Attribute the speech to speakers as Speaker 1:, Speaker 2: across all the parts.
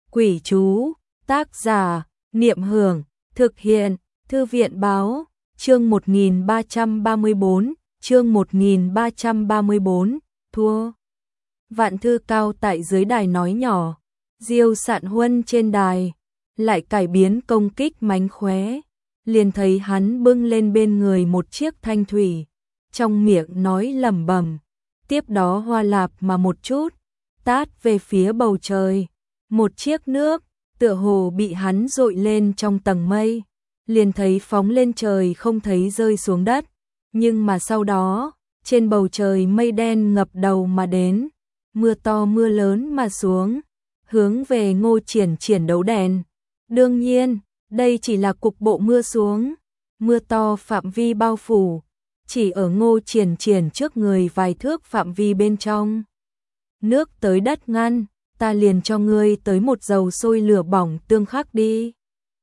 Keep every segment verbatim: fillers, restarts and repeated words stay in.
Speaker 1: Quỷ chú, tác giả, Niệm Hưởng, thực hiện, Thư viện báo, chương một nghìn ba trăm ba mươi bốn, chương một nghìn ba trăm ba mươi bốn, thua. Vạn Thư Cao tại dưới đài nói nhỏ, Diêu Sạn Huân trên đài, lại cải biến công kích mánh khóe, liền thấy hắn bưng lên bên người một chiếc thanh thủy, trong miệng nói lẩm bẩm, tiếp đó hoa lạp mà một chút, tát về phía bầu trời, một chiếc nước, tựa hồ bị hắn dội lên trong tầng mây, liền thấy phóng lên trời không thấy rơi xuống đất, nhưng mà sau đó, trên bầu trời mây đen ngập đầu mà đến, mưa to mưa lớn mà xuống, hướng về Ngô Triển Triển đấu đèn. Đương nhiên, đây chỉ là cục bộ mưa xuống, mưa to phạm vi bao phủ, chỉ ở Ngô Triển Triển trước người vài thước phạm vi bên trong. Nước tới đất ngăn, ta liền cho ngươi tới một dầu sôi lửa bỏng tương khắc đi.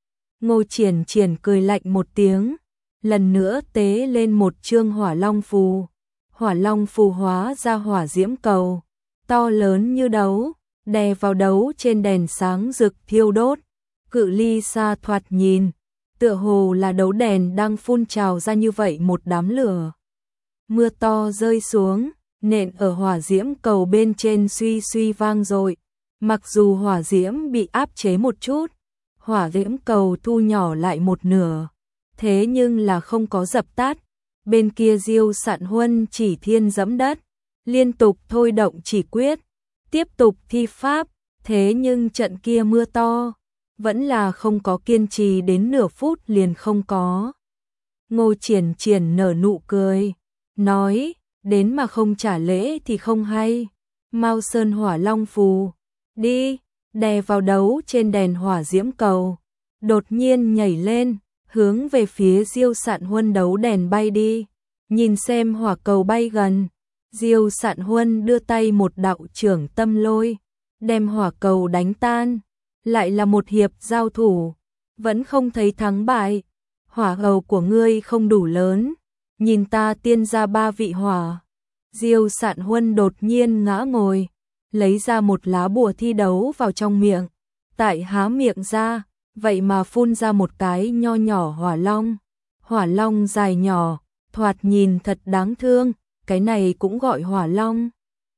Speaker 1: Ngô Triển Triển cười lạnh một tiếng, lần nữa tế lên một chương hỏa long phù. Hỏa long phù hóa ra hỏa diễm cầu, to lớn như đấu, đè vào đấu trên đèn sáng rực thiêu đốt, cự ly xa thoạt nhìn, tựa hồ là đấu đèn đang phun trào ra như vậy một đám lửa. Mưa to rơi xuống, nện ở hỏa diễm cầu bên trên suy suy vang dội. Mặc dù hỏa diễm bị áp chế một chút, hỏa diễm cầu thu nhỏ lại một nửa, thế nhưng là không có dập tắt. Bên kia Diêu Sạn Huân chỉ thiên dẫm đất, liên tục thôi động chỉ quyết, tiếp tục thi pháp, thế nhưng trận kia mưa to, vẫn là không có kiên trì đến nửa phút liền không có. Ngô Triển Triển nở nụ cười, nói, đến mà không trả lễ thì không hay, Mao Sơn hỏa long phù, đi, đè vào đấu trên đèn hỏa diễm cầu, đột nhiên nhảy lên, hướng về phía Diêu Sạn Huân đấu đèn bay đi, nhìn xem hỏa cầu bay gần, Diêu Sạn Huân đưa tay một đạo trưởng tâm lôi, đem hỏa cầu đánh tan, lại là một hiệp giao thủ, vẫn không thấy thắng bại, hỏa cầu của ngươi không đủ lớn, nhìn ta tiên ra ba vị hỏa. Diêu Sạn Huân đột nhiên ngã ngồi, lấy ra một lá bùa thi đấu vào trong miệng, tại há miệng ra, vậy mà phun ra một cái nho nhỏ hỏa long. Hỏa long dài nhỏ, thoạt nhìn thật đáng thương, cái này cũng gọi hỏa long.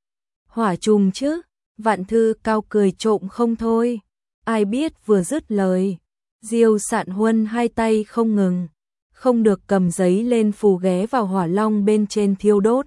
Speaker 1: Hỏa trùng chứ, Vạn Thư Cao cười trộm không thôi, ai biết vừa dứt lời, Diêu Sạn Huân hai tay không ngừng, không được cầm giấy lên phù ghé vào hỏa long bên trên thiêu đốt.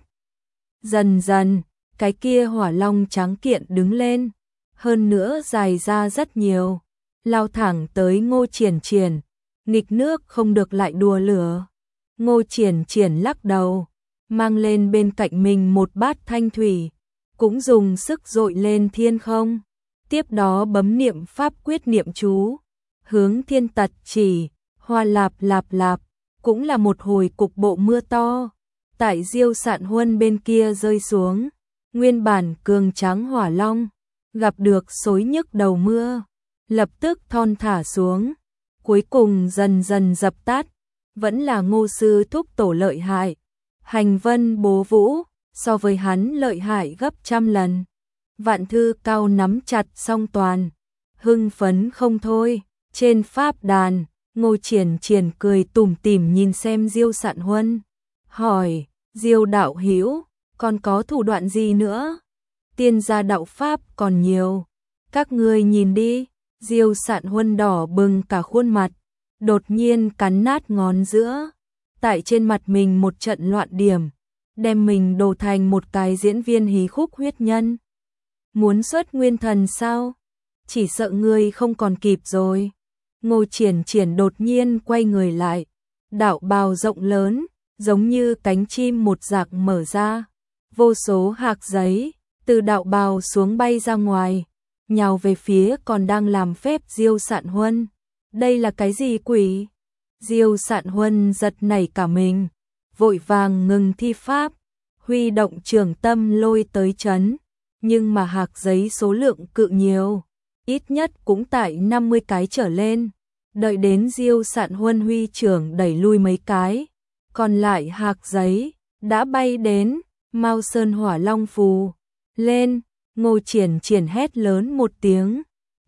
Speaker 1: Dần dần, cái kia hỏa long trắng kiện đứng lên, hơn nữa dài ra rất nhiều, lao thẳng tới Ngô Triển Triển, nghịch nước không được lại đùa lửa. Ngô Triển Triển lắc đầu, mang lên bên cạnh mình một bát thanh thủy, cũng dùng sức dội lên thiên không, tiếp đó bấm niệm pháp quyết niệm chú, hướng thiên tật chỉ, hoa lạp lạp lạp, cũng là một hồi cục bộ mưa to, tại Diêu Sạn Huân bên kia rơi xuống. Nguyên bản cường tráng hỏa long, gặp được xối nhức đầu mưa, lập tức thon thả xuống, cuối cùng dần dần dập tắt, vẫn là Ngô sư thúc tổ lợi hại, hành vân bố vũ, so với hắn lợi hại gấp trăm lần. Vạn Thư Cao nắm chặt song toàn, hưng phấn không thôi, trên pháp đàn, Ngô Triển Triển cười tủm tỉm nhìn xem Diêu Sạn Huân, hỏi, Diêu đạo hữu, còn có thủ đoạn gì nữa? Tiên gia đạo pháp còn nhiều, các ngươi nhìn đi. Diêu Sạn Huân đỏ bừng cả khuôn mặt, đột nhiên cắn nát ngón giữa, tại trên mặt mình một trận loạn điểm, đem mình đổ thành một cái diễn viên hí khúc huyết nhân. Muốn xuất nguyên thần sao? Chỉ sợ ngươi không còn kịp rồi. Ngô Triển Triển đột nhiên quay người lại, đạo bào rộng lớn, giống như cánh chim một rạc mở ra, vô số hạt giấy từ đạo bào xuống bay ra ngoài, nhào về phía còn đang làm phép Diêu Sạn Huân. Đây là cái gì quỷ? Diêu Sạn Huân giật nảy cả mình, vội vàng ngừng thi pháp, huy động trường tâm lôi tới chấn, nhưng mà hạt giấy số lượng cự nhiều, ít nhất cũng tại năm mươi cái trở lên. Đợi đến Diêu Sạn Huân huy trưởng đẩy lui mấy cái, còn lại hạt giấy đã bay đến Mao Sơn hỏa long phù lên. Ngô Triển Triển hét lớn một tiếng,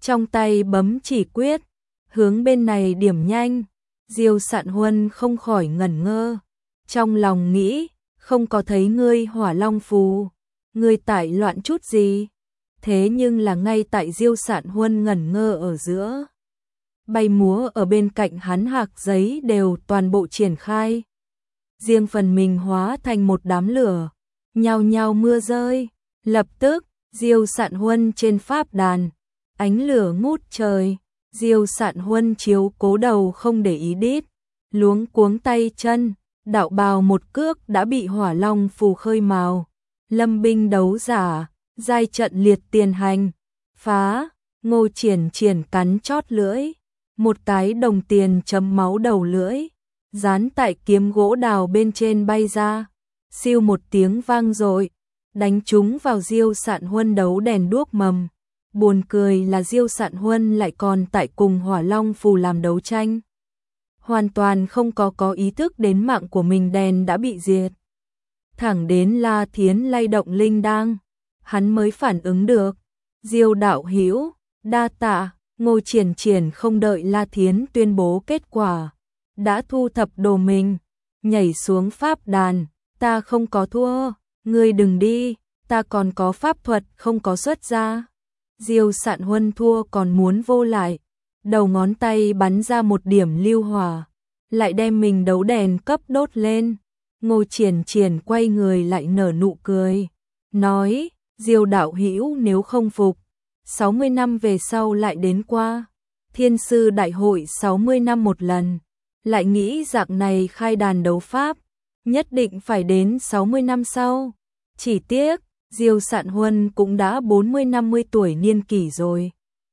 Speaker 1: trong tay bấm chỉ quyết, hướng bên này điểm nhanh. Diêu Sạn Huân không khỏi ngẩn ngơ, trong lòng nghĩ, không có thấy ngươi Hỏa Long phù, ngươi tại loạn chút gì? Thế nhưng là ngay tại Diêu Sạn Huân ngẩn ngơ ở giữa, bay múa ở bên cạnh hắn hạc giấy đều toàn bộ triển khai. Riêng phần mình hóa thành một đám lửa, nhao nhao mưa rơi. Lập tức, Diêu Sạn Huân trên pháp đàn, ánh lửa ngút trời. Diêu Sạn Huân chiếu cố đầu không để ý đít, luống cuống tay chân, đạo bào một cước đã bị Hỏa Long phù khơi mào. Lâm binh đấu giả, giai trận liệt tiền hành, phá. Ngô Triển Triển cắn chót lưỡi, một cái đồng tiền chấm máu đầu lưỡi, dán tại kiếm gỗ đào bên trên bay ra, siêu một tiếng vang dội, đánh trúng vào Diêu Sạn Huân đấu đèn đuốc mầm. Buồn cười là Diêu Sạn Huân lại còn tại cùng Hỏa Long phù làm đấu tranh, hoàn toàn không có có ý thức đến mạng của mình đèn đã bị diệt. Thẳng đến La Thiến lay động linh đang, hắn mới phản ứng được. Diêu đạo hữu, đa tạ. Ngô Triển Triển không đợi La Thiến tuyên bố kết quả, đã thu thập đồ mình, nhảy xuống pháp đàn. Ta không có thua, ngươi đừng đi, ta còn có pháp thuật không có xuất ra. Diêu Sạn Huân thua còn muốn vô lại, đầu ngón tay bắn ra một điểm lưu hỏa, lại đem mình đấu đèn cấp đốt lên. Ngô Triển Triển quay người lại nở nụ cười, nói, Diêu đạo hữu nếu không phục, sáu mươi năm về sau lại đến qua. Thiên sư đại hội sáu mươi năm một lần, lại nghĩ dạng này khai đàn đấu pháp, nhất định phải đến sáu mươi năm sau. Chỉ tiếc, Diêu Sạn Huân cũng đã bốn mươi năm mươi tuổi niên kỷ rồi.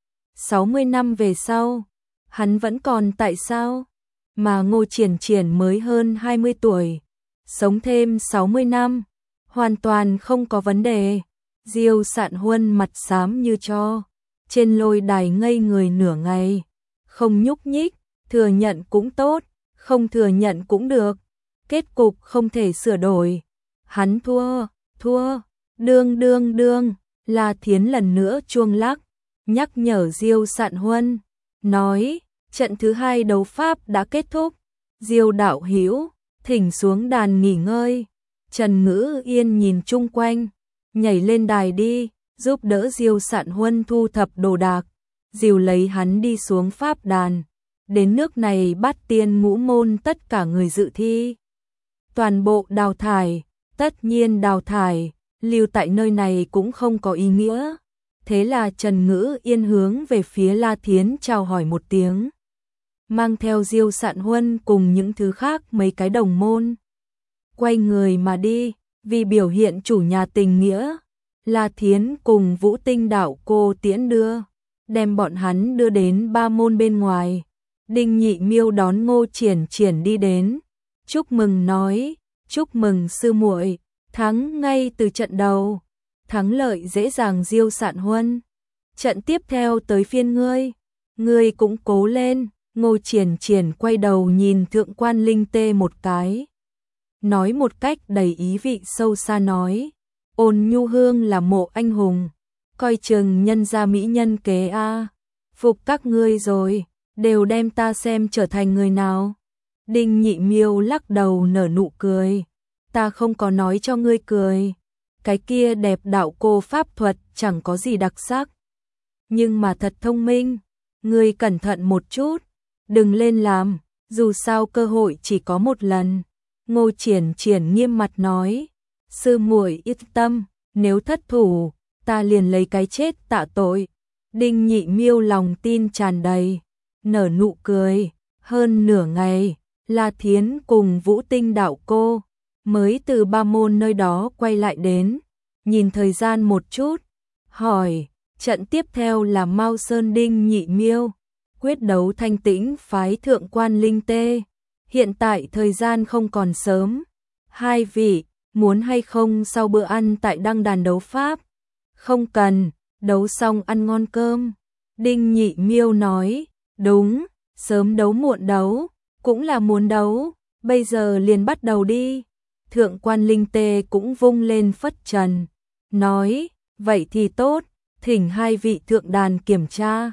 Speaker 1: sáu mươi năm về sau, hắn vẫn còn tại sao? Mà Ngô Triển Triển mới hơn hai mươi tuổi, sống thêm sáu mươi năm, hoàn toàn không có vấn đề. Diêu Sạn Huân mặt xám như tro, trên lôi đài ngây người nửa ngày, không nhúc nhích, thừa nhận cũng tốt, không thừa nhận cũng được, kết cục không thể sửa đổi. Hắn thua, thua, đương đương đương. La Thiến lần nữa chuông lắc, nhắc nhở Diêu Sạn Huân, nói, trận thứ hai đấu pháp đã kết thúc, Diêu đạo hữu, thỉnh xuống đàn nghỉ ngơi. Trần Ngữ Yên nhìn chung quanh, nhảy lên đài đi, giúp đỡ Diêu Sạn Huân thu thập đồ đạc, dìu lấy hắn đi xuống pháp đàn. Đến nước này Bát Tiên ngũ môn tất cả người dự thi, toàn bộ đào thải, tất nhiên đào thải, lưu tại nơi này cũng không có ý nghĩa. Thế là Trần Ngữ Yên hướng về phía La Thiến chào hỏi một tiếng, mang theo Diêu Sạn Huân cùng những thứ khác mấy cái đồng môn, quay người mà đi. Vì biểu hiện chủ nhà tình nghĩa, La Thiến cùng Vũ Tinh đạo cô tiễn đưa, đem bọn hắn đưa đến ba môn bên ngoài. Đinh Nhị Miêu đón Ngô Triển Triển đi đến, chúc mừng nói, chúc mừng sư muội, thắng ngay từ trận đầu, thắng lợi dễ dàng. Diêu Sạn Huân, trận tiếp theo tới phiên ngươi, ngươi cũng cố lên. Ngô Triển Triển quay đầu nhìn Thượng Quan Linh Tê một cái, nói một cách đầy ý vị sâu xa nói, Ôn Nhu Hương là mộ anh hùng, coi chừng nhân gia mỹ nhân kế a. Phục các ngươi rồi, đều đem ta xem trở thành người nào. Đinh Nhị Miêu lắc đầu nở nụ cười, ta không có nói cho ngươi cười, cái kia đẹp đạo cô pháp thuật chẳng có gì đặc sắc, nhưng mà thật thông minh, ngươi cẩn thận một chút, đừng lên làm, dù sao cơ hội chỉ có một lần. Ngô Triển Triển nghiêm mặt nói, sư muội yên tâm, nếu thất thủ, ta liền lấy cái chết tạ tội. Đinh Nhị Miêu lòng tin tràn đầy, nở nụ cười. Hơn nửa ngày, La Thiến cùng Vũ Tinh đạo cô mới từ ba môn nơi đó quay lại đến, nhìn thời gian một chút, hỏi, trận tiếp theo là Mao Sơn Đinh Nhị Miêu, quyết đấu Thanh Tĩnh phái Thượng Quan Linh Tê. Hiện tại thời gian không còn sớm, hai vị, muốn hay không sau bữa ăn tại đăng đàn đấu pháp? Không cần, đấu xong ăn ngon cơm. Đinh Nhị Miêu nói, đúng, sớm đấu muộn đấu, cũng là muốn đấu, bây giờ liền bắt đầu đi. Thượng Quan Linh Tê cũng vung lên phất trần, nói, vậy thì tốt, thỉnh hai vị thượng đàn kiểm tra.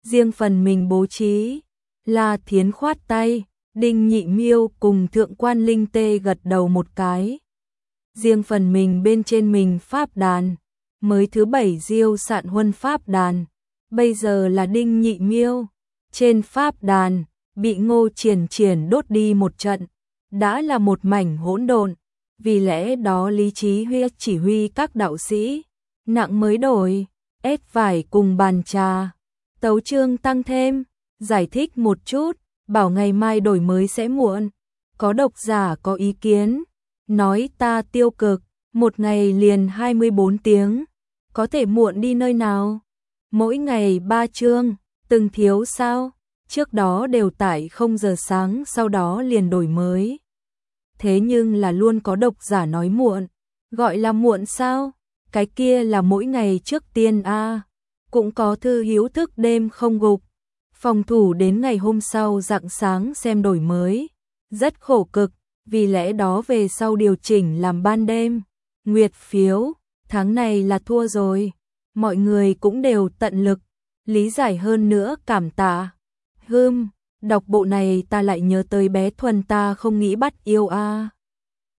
Speaker 1: riêng phần mình bố trí. La Thiến khoát tay, Đinh Nhị Miêu cùng Thượng quan Linh Tê gật đầu một cái. Riêng phần mình bên trên mình pháp đàn, mới thứ bảy Diêu Sạn Huân pháp đàn, bây giờ là Đinh Nhị Miêu. Trên pháp đàn, bị Ngô Triển Triển đốt đi một trận, đã là một mảnh hỗn độn, vì lẽ đó Lý Chí Huy chỉ huy các đạo sĩ, nặng mới đổi, ép vải cùng bàn trà, tấu chương tăng thêm, giải thích một chút, bảo ngày mai đổi mới sẽ muộn. Có độc giả có ý kiến, nói ta tiêu cực, một ngày liền hai mươi bốn tiếng, có thể muộn đi nơi nào? Mỗi ngày ba chương, từng thiếu sao? Trước đó đều tải không giờ sáng, sau đó liền đổi mới. Thế nhưng là luôn có độc giả nói muộn, gọi là muộn sao? Cái kia là mỗi ngày trước tiên a. À. Cũng có thư hiếu thức đêm không gục, phòng thủ đến ngày hôm sau rạng sáng xem đổi mới, rất khổ cực, vì lẽ đó về sau điều chỉnh làm ban đêm. Nguyệt phiếu, tháng này là thua rồi, mọi người cũng đều tận lực, lý giải hơn nữa cảm tạ. Hừm, đọc bộ này ta lại nhớ tới bé Thuần ta không nghĩ bắt yêu a. À.